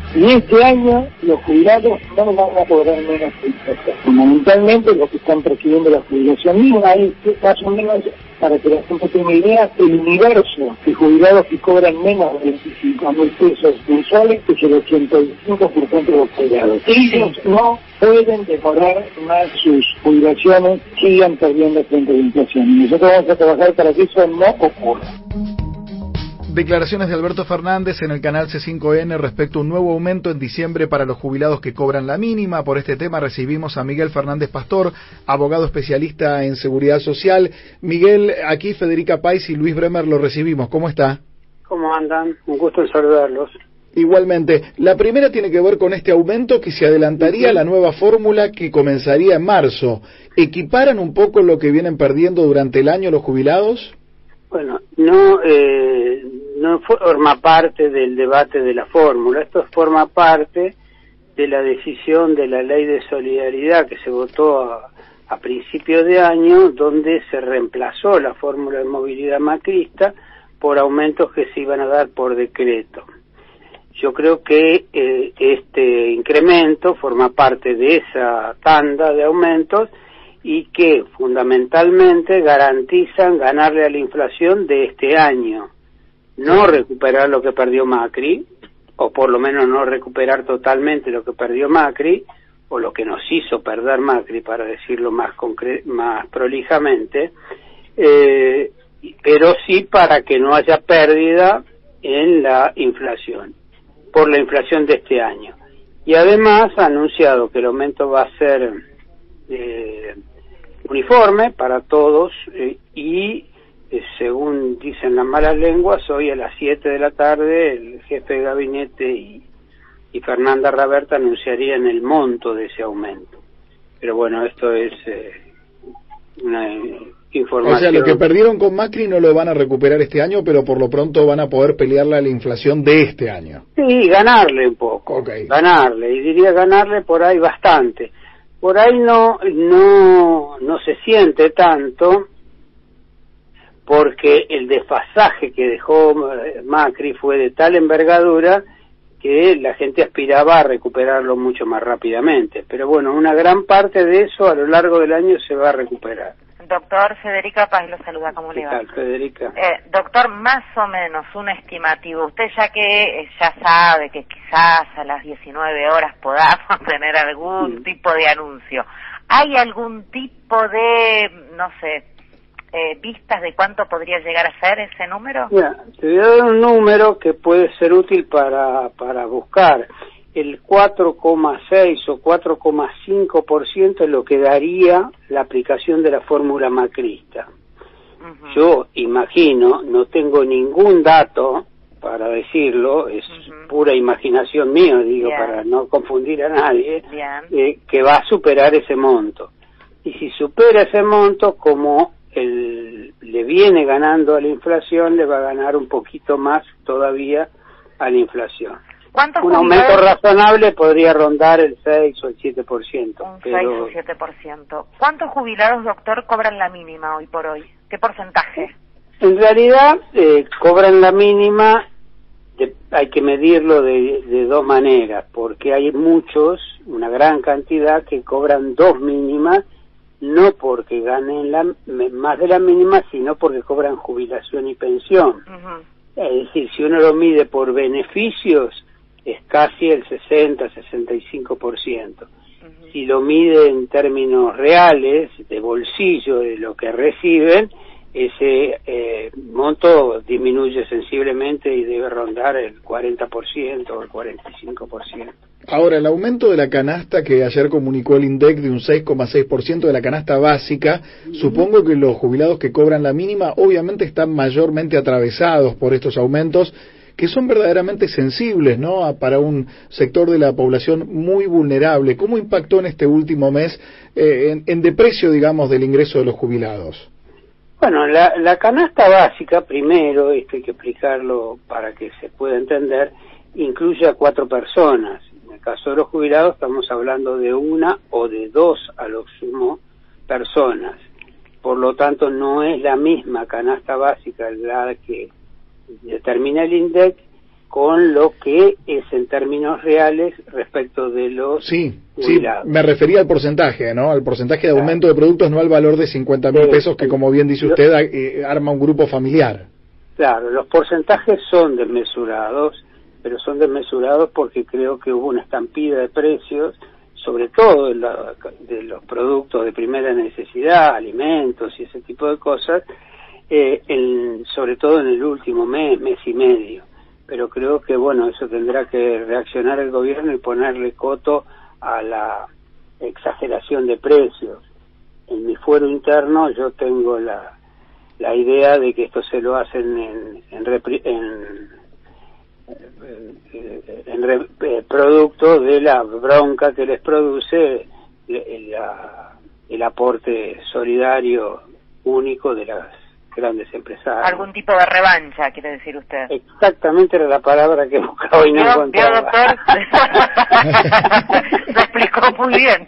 Y este año los jubilados no van a cobrar menos que impuestos. Fundamentalmente los que están recibiendo la jubilación mínima es más o menos, para que la gente tenga una idea, el universo de jubilados que cobran menos de 25.000 pesos mensuales, que es el 85% de los jubilados. Ellos no pueden demorar más sus jubilaciones, sigan perdiendo frente a la inflación. Y nosotros vamos a trabajar para que eso no ocurra. Declaraciones de Alberto Fernández en el canal C5N respecto a un nuevo aumento en diciembre para los jubilados que cobran la mínima. Por este tema recibimos a Miguel Fernández Pastor, abogado especialista en seguridad social. Miguel, aquí Federica País y Luis Bremer lo recibimos. ¿Cómo está? ¿Cómo andan? Un gusto en saludarlos. Igualmente. La primera tiene que ver con este aumento que se adelantaría a la nueva fórmula que comenzaría en marzo. ¿Equiparan un poco lo que vienen perdiendo durante el año los jubilados? Bueno, no forma parte del debate de la fórmula. Esto forma parte de la decisión de la Ley de Solidaridad que se votó a principios de año, donde se reemplazó la fórmula de movilidad macrista por aumentos que se iban a dar por decreto. Yo creo que este incremento forma parte de esa tanda de aumentos y que fundamentalmente garantizan ganarle a la inflación de este año, no recuperar lo que perdió Macri, o por lo menos no recuperar totalmente lo que perdió Macri, o lo que nos hizo perder Macri, para decirlo más prolijamente, pero sí para que no haya pérdida en la inflación, por la inflación de este año. Y además ha anunciado que el aumento va a ser uniforme para todos y según dicen las malas lenguas, hoy a las 7 de la tarde el jefe de gabinete y Fernanda Raberta anunciarían el monto de ese aumento. Pero bueno, esto es una información. O sea, lo que perdieron con Macri no lo van a recuperar este año, pero por lo pronto van a poder pelearle a la inflación de este año. Sí, ganarle un poco, okay. Ganarle, y diría ganarle por ahí bastante. Por ahí no se siente tanto, porque el desfasaje que dejó Macri fue de tal envergadura que la gente aspiraba a recuperarlo mucho más rápidamente. Pero bueno, una gran parte de eso a lo largo del año se va a recuperar. Doctor, Federica Paz lo saluda, ¿cómo le va? ¿Qué tal, Federica? Doctor, más o menos un estimativo. Usted ya sabe que quizás a las 19 horas podamos tener algún tipo de anuncio. ¿Hay algún tipo de, no sé, vistas de cuánto podría llegar a ser ese número? Mira, te voy a dar un número que puede ser útil para buscar. El 4,6 o 4,5% es lo que daría la aplicación de la fórmula macrista. Uh-huh. Yo imagino, no tengo ningún dato para decirlo, es pura imaginación mía, digo, para no confundir a nadie, que va a superar ese monto. Y si supera ese monto, como le viene ganando a la inflación, le va a ganar un poquito más todavía a la inflación. Un aumento razonable podría rondar el 6 o el 7%. Un 6 o 7%. ¿Cuántos jubilados, doctor, cobran la mínima hoy por hoy? ¿Qué porcentaje? En realidad, cobran la mínima, hay que medirlo de dos maneras, porque hay muchos, una gran cantidad, que cobran dos mínimas, no porque ganen más de la mínima, sino porque cobran jubilación y pensión. Uh-huh. Es decir, si uno lo mide por beneficios, es casi el 60-65%. Uh-huh. Si lo mide en términos reales, de bolsillo, de lo que reciben, ese monto disminuye sensiblemente y debe rondar el 40% o el 45%. Ahora, el aumento de la canasta que ayer comunicó el INDEC de un 6,6% de la canasta básica, supongo que los jubilados que cobran la mínima obviamente están mayormente atravesados por estos aumentos, que son verdaderamente sensibles, ¿no?, para un sector de la población muy vulnerable. ¿Cómo impactó en este último mes en deprecio, digamos, del ingreso de los jubilados? Bueno, la canasta básica, primero, esto hay que explicarlo para que se pueda entender, incluye a 4 personas. En el caso de los jubilados estamos hablando de 1 o de 2 a lo sumo personas. Por lo tanto, no es la misma canasta básica la que determina el INDEC con lo que es en términos reales respecto de los jubilados. Me refería al porcentaje, ¿no? Al porcentaje de aumento de productos, no al valor de 50.000 pesos que, como bien dice usted, arma un grupo familiar. Claro, los porcentajes son desmesurados, pero son desmesurados porque creo que hubo una estampida de precios, sobre todo de los productos de primera necesidad, alimentos y ese tipo de cosas, sobre todo en el último mes y medio. Pero creo que, bueno, eso tendrá que reaccionar el gobierno y ponerle coto a la exageración de precios. En mi fuero interno yo tengo la idea de que esto se lo hacen producto de la bronca que les produce el aporte solidario único de las grandes empresarios. Algún tipo de revancha, quiere decir usted. Exactamente era la palabra que buscaba y no encontraba. Doctor? Lo explicó muy bien.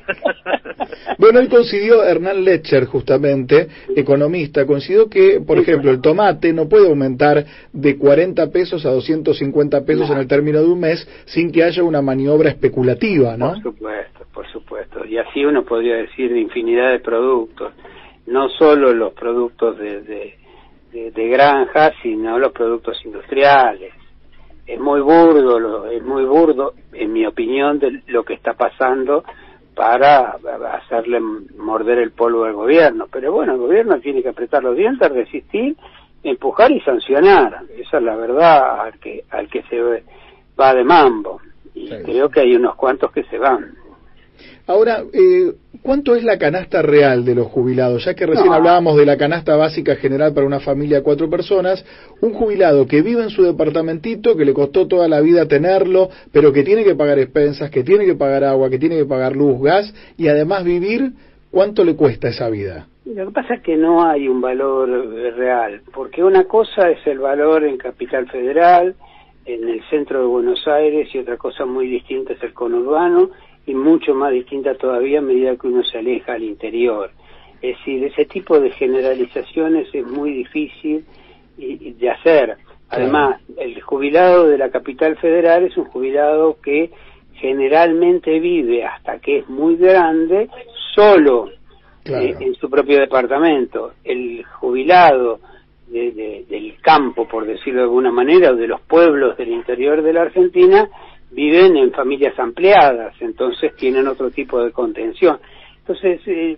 Bueno, hoy coincidió Hernán Lecher, justamente, economista, coincidió que, por ejemplo, el tomate no puede aumentar de 40 pesos a 250 pesos en el término de un mes sin que haya una maniobra especulativa, ¿no? Por supuesto. Y así uno podría decir de infinidad de productos. No solo los productos de granja, sino los productos industriales. Es muy burdo, en mi opinión, de lo que está pasando para hacerle morder el polvo al gobierno. Pero bueno, el gobierno tiene que apretar los dientes, resistir, empujar y sancionar. Esa es la verdad al que se va de mambo. Y creo que hay unos cuantos que se van. Ahora, ¿cuánto es la canasta real de los jubilados? Ya que recién hablábamos de la canasta básica general para una familia de 4 personas, un jubilado que vive en su departamentito, que le costó toda la vida tenerlo, pero que tiene que pagar expensas, que tiene que pagar agua, que tiene que pagar luz, gas, y además vivir, ¿cuánto le cuesta esa vida? Lo que pasa es que no hay un valor real, porque una cosa es el valor en Capital Federal, en el centro de Buenos Aires, y otra cosa muy distinta es el conurbano, y mucho más distinta todavía a medida que uno se aleja al interior. Es decir, ese tipo de generalizaciones es muy difícil de hacer. Además, el jubilado de la Capital Federal es un jubilado que generalmente vive hasta que es muy grande solo en su propio departamento. El jubilado del campo, por decirlo de alguna manera, o de los pueblos del interior de la Argentina, viven en familias ampliadas, entonces tienen otro tipo de contención. Entonces,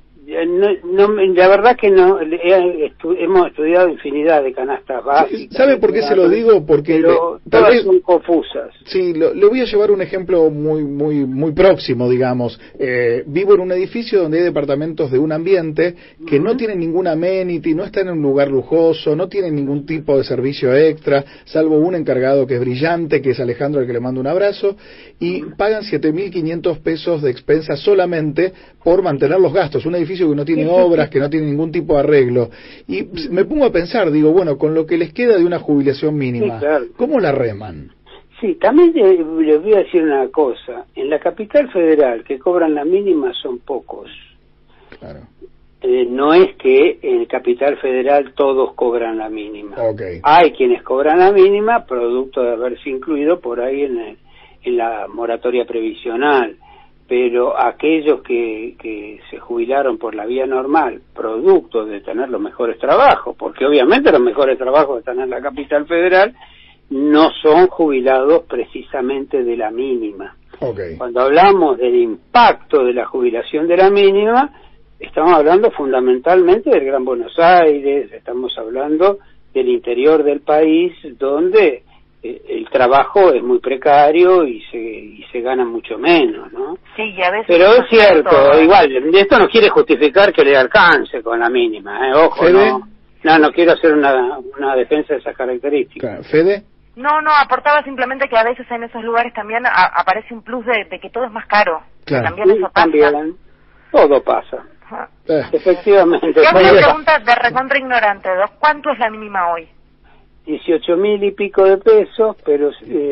la verdad que no hemos estudiado infinidad de canastas básicas. ¿Sabe por qué se lo digo? Porque todas son confusas. Sí, le voy a llevar un ejemplo muy próximo, digamos. Vivo en un edificio donde hay departamentos de un ambiente que no tienen ningún amenity, no están en un lugar lujoso, no tienen ningún tipo de servicio extra, salvo un encargado que es brillante, que es Alejandro, al que le mando un abrazo, y pagan 7.500 pesos de expensas solamente por mantener los gastos. Un edificio que no tiene obras, que no tiene ningún tipo de arreglo. Y me pongo a pensar, digo, bueno, con lo que les queda de una jubilación mínima, ¿cómo la reman? Sí, también les voy a decir una cosa. En la Capital Federal, que cobran la mínima son pocos. Claro. No es que en Capital Federal todos cobran la mínima. Okay. Hay quienes cobran la mínima, producto de haberse incluido por ahí en la moratoria previsional. Pero aquellos que se jubilaron por la vía normal, producto de tener los mejores trabajos, porque obviamente los mejores trabajos están en la Capital Federal, no son jubilados precisamente de la mínima. Okay. Cuando hablamos del impacto de la jubilación de la mínima, estamos hablando fundamentalmente del Gran Buenos Aires, estamos hablando del interior del país, donde el trabajo es muy precario y se gana mucho menos, ¿no? Sí, y a veces... Pero es cierto, igual, esto no quiere justificar que le alcance con la mínima, ojo, no quiero hacer una defensa de esas características. ¿Fede? No, aportaba simplemente que a veces en esos lugares también aparece un plus de que todo es más caro. Claro. También eso pasa. También, todo pasa. Efectivamente. Yo hago una pregunta de recontra ignorante, ¿cuánto es la mínima hoy? 18.000 y pico de pesos, pero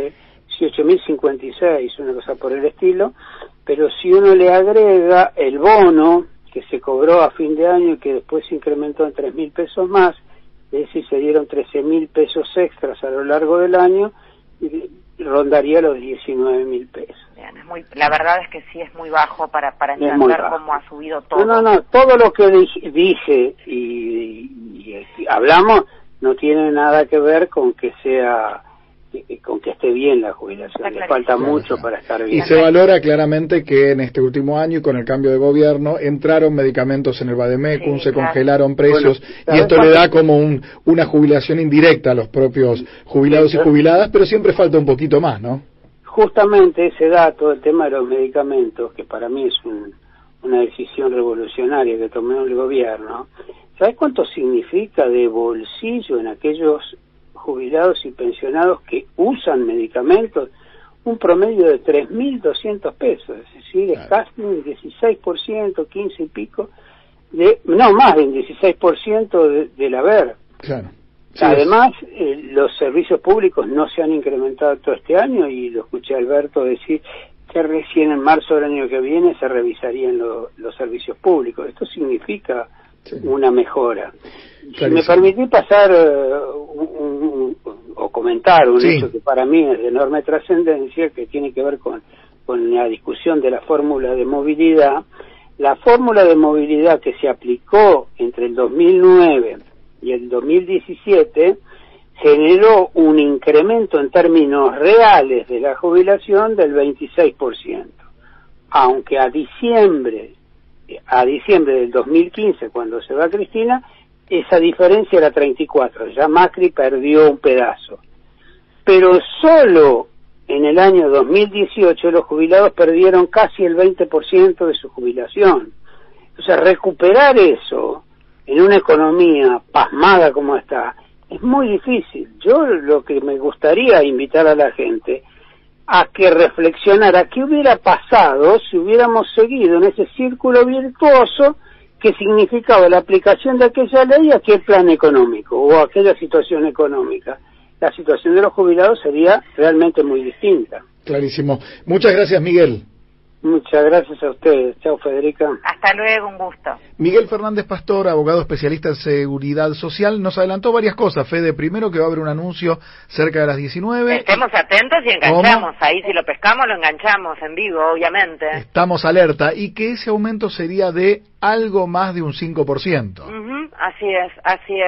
18.056, una cosa por el estilo, pero si uno le agrega el bono que se cobró a fin de año y que después se incrementó en 3.000 pesos más, es decir, se dieron 13.000 pesos extras a lo largo del año, rondaría los 19.000 pesos. Bien, la verdad es que sí es muy bajo para entender cómo ha subido todo. No, todo lo que dije y hablamos no tiene nada que ver con que esté bien la jubilación. Le falta mucho para estar bien. Y se valora claramente que en este último año y con el cambio de gobierno entraron medicamentos en el Vademecum, se congelaron precios, y esto le da como una jubilación indirecta a los propios jubilados y jubiladas, pero siempre falta un poquito más, ¿no? Justamente ese dato, el tema de los medicamentos, que para mí es una decisión revolucionaria que tomó el gobierno. ¿Sabes cuánto significa de bolsillo en aquellos jubilados y pensionados que usan medicamentos? Un promedio de 3.200 pesos, es decir, es casi un 16%, 15 y pico, no más del 16% del haber. Claro. Sí, además, los servicios públicos no se han incrementado todo este año, y lo escuché a Alberto decir que recién en marzo del año que viene se revisarían los servicios públicos. Esto significa una mejora. Si me permitís pasar o comentar un hecho que para mí es de enorme trascendencia, que tiene que ver con la discusión de la fórmula de movilidad. La fórmula de movilidad que se aplicó entre el 2009 y el 2017 generó un incremento en términos reales de la jubilación del 26%, aunque a diciembre del 2015, cuando se va Cristina, esa diferencia era 34, ya Macri perdió un pedazo. Pero solo en el año 2018 los jubilados perdieron casi el 20% de su jubilación. Entonces, recuperar eso en una economía pasmada como está es muy difícil. Yo lo que me gustaría invitar a la gente a que reflexionara qué hubiera pasado si hubiéramos seguido en ese círculo virtuoso que significaba la aplicación de aquella ley a aquel plan económico o a aquella situación económica. La situación de los jubilados sería realmente muy distinta. Clarísimo. Muchas gracias, Miguel. Muchas gracias a ustedes. Chao, Federica. Hasta luego, un gusto. Miguel Fernández Pastor, abogado especialista en seguridad social, nos adelantó varias cosas. Fede, primero que va a haber un anuncio cerca de las 19. Estemos atentos y enganchamos. Ahí si lo pescamos, lo enganchamos en vivo, obviamente. Estamos alerta. Y que ese aumento sería de algo más de un 5%. Así es, así es.